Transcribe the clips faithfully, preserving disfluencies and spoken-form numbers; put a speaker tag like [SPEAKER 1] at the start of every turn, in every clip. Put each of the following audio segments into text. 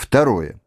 [SPEAKER 1] Второе.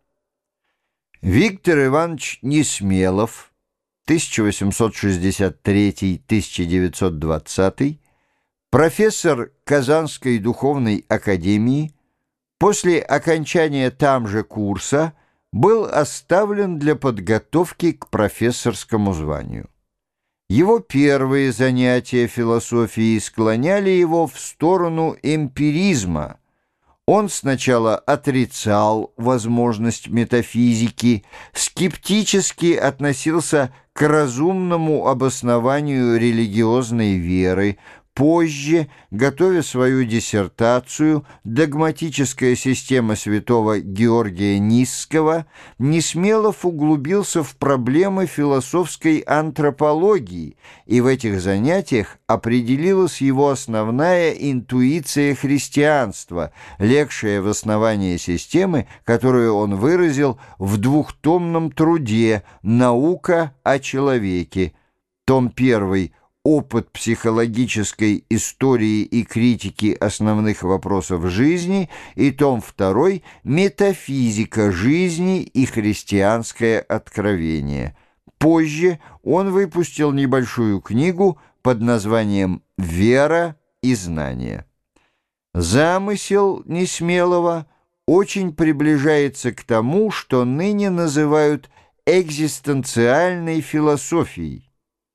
[SPEAKER 1] Виктор Иванович Несмелов, тысяча восемьсот шестьдесят третий — тысяча девятьсот двадцатый, профессор Казанской духовной академии, после окончания там же курса был оставлен для подготовки к профессорскому званию. Его первые занятия философией склоняли его в сторону эмпиризма. Он сначала отрицал возможность метафизики, скептически относился к разумному обоснованию религиозной веры. Позже, готовя свою диссертацию «Догматическая система святого Георгия Нисского», Несмелов углубился в проблемы философской антропологии, и в этих занятиях определилась его основная интуиция христианства, легшая в основании системы, которую он выразил в двухтомном труде «Наука о человеке», том первый «Опыт психологической истории и критики основных вопросов жизни» и том второй «Метафизика жизни и христианское откровение». Позже он выпустил небольшую книгу под названием «Вера и знание». Замысел Несмелова очень приближается к тому, что ныне называют экзистенциальной философией.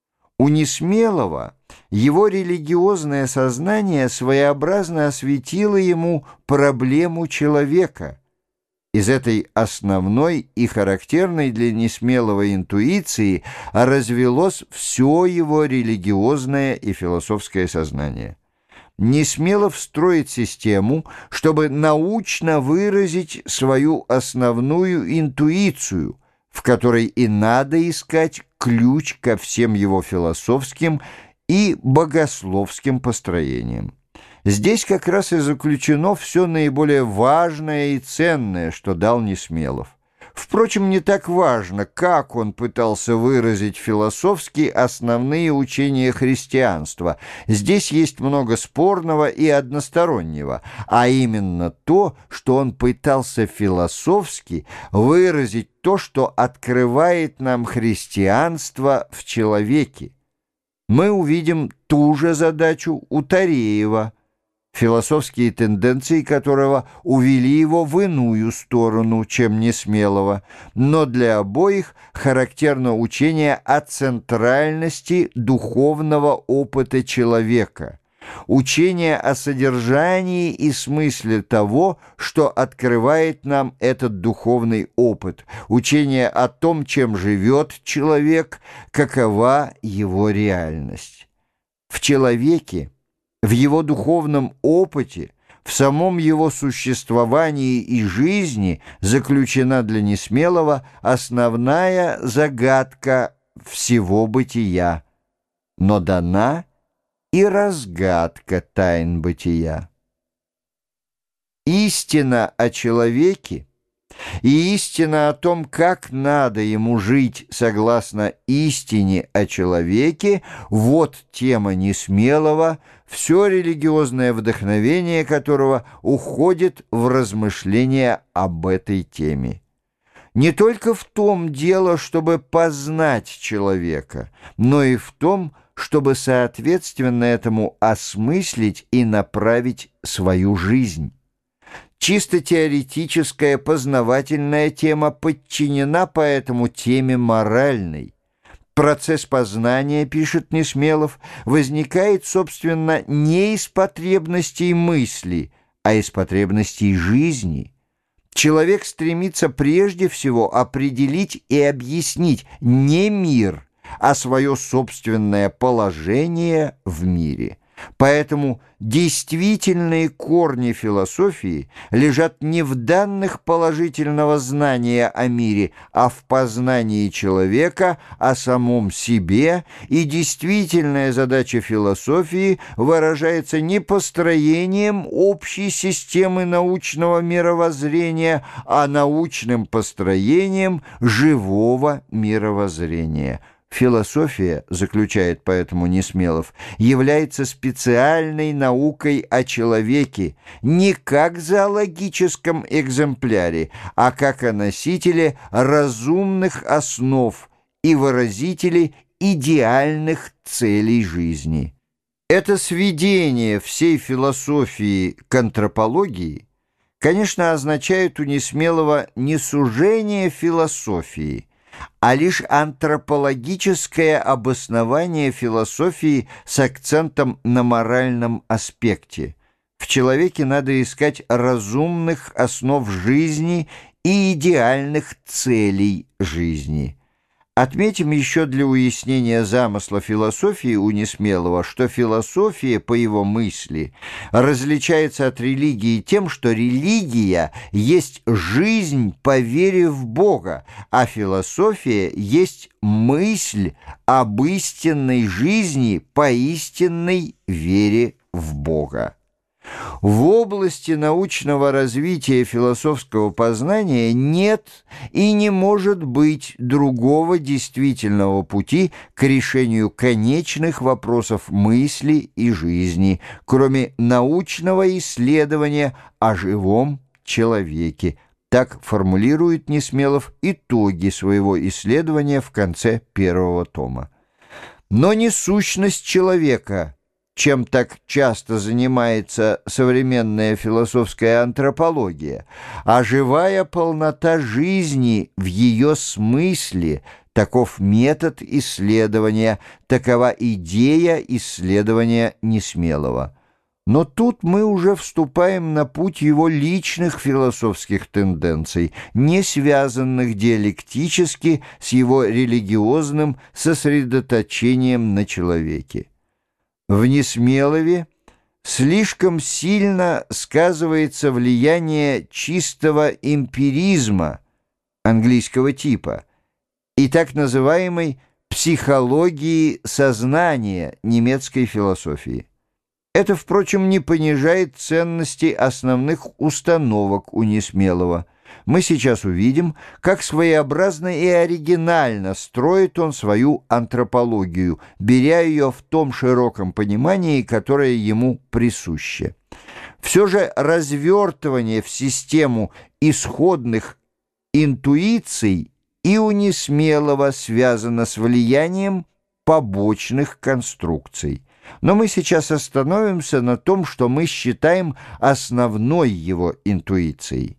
[SPEAKER 1] У Несмелова его религиозное сознание своеобразно осветило ему проблему человека. Из этой основной и характерной для Несмелова интуиции развелось все его религиозное и философское сознание. Несмелов строит систему, чтобы научно выразить свою основную интуицию, в которой и надо искать ключ ко всем его философским и богословским построениям. Здесь как раз и заключено все наиболее важное и ценное, что дал Несмелов. Впрочем, не так важно, как он пытался выразить философски основные учения христианства. Здесь есть много спорного и одностороннего, а именно то, что он пытался философски выразить то, что открывает нам христианство в человеке. Мы увидим ту же задачу у Тареева, философские тенденции которого увели его в иную сторону, чем Несмелова, но для обоих характерно учение о центральности духовного опыта человека, учение о содержании и смысле того, что открывает нам этот духовный опыт, учение о том, чем живет человек, какова его реальность. В человеке, в его духовном опыте, в самом его существовании и жизни заключена для Несмелова основная загадка всего бытия, но дана и разгадка тайн бытия. Истина о человеке и истина о том, как надо ему жить согласно истине о человеке, вот тема Несмелова, все религиозное вдохновение которого уходит в размышления об этой теме. Не только в том дело, чтобы познать человека, но и в том, чтобы соответственно этому осмыслить и направить свою жизнь. Чисто теоретическая познавательная тема подчинена поэтому теме моральной. Процесс познания, пишет Несмелов, возникает, собственно, не из потребностей мысли, а из потребностей жизни. Человек стремится прежде всего определить и объяснить не мир, а свое собственное положение в мире. Поэтому действительные корни философии лежат не в данных положительного знания о мире, а в познании человека о самом себе, и действительная задача философии выражается не построением общей системы научного мировоззрения, а научным построением живого мировоззрения. Философия, заключает поэтому Несмелов, является специальной наукой о человеке не как зоологическом экземпляре, а как о носителе разумных основ и выразителе идеальных целей жизни. Это сведение всей философии к антропологии, конечно, означает у Несмелова не сужение философии, а лишь антропологическое обоснование философии с акцентом на моральном аспекте. В человеке надо искать разумных основ жизни и идеальных целей жизни. Отметим еще для уяснения замысла философии у Несмелова, что философия, по его мысли, различается от религии тем, что религия есть жизнь по вере в Бога, а философия есть мысль об истинной жизни по истинной вере в Бога. В области научного развития философского познания нет и не может быть другого действительного пути к решению конечных вопросов мысли и жизни, кроме научного исследования о живом человеке. Так формулирует Несмелов итоги своего исследования в конце первого тома. Но не сущность человека, чем так часто занимается современная философская антропология, а живая полнота жизни в ее смысле, таков метод исследования, такова идея исследования Несмелова. Но тут мы уже вступаем на путь его личных философских тенденций, не связанных диалектически с его религиозным сосредоточением на человеке. В Несмелове слишком сильно сказывается влияние чистого эмпиризма английского типа и так называемой психологии сознания немецкой философии. Это, впрочем, не понижает ценности основных установок у Несмелова. Мы сейчас увидим, как своеобразно и оригинально строит он свою антропологию, беря ее в том широком понимании, которое ему присуще. Все же развертывание в систему исходных интуиций и у Несмелова связано с влиянием побочных конструкций. Но мы сейчас остановимся на том, что мы считаем основной его интуицией.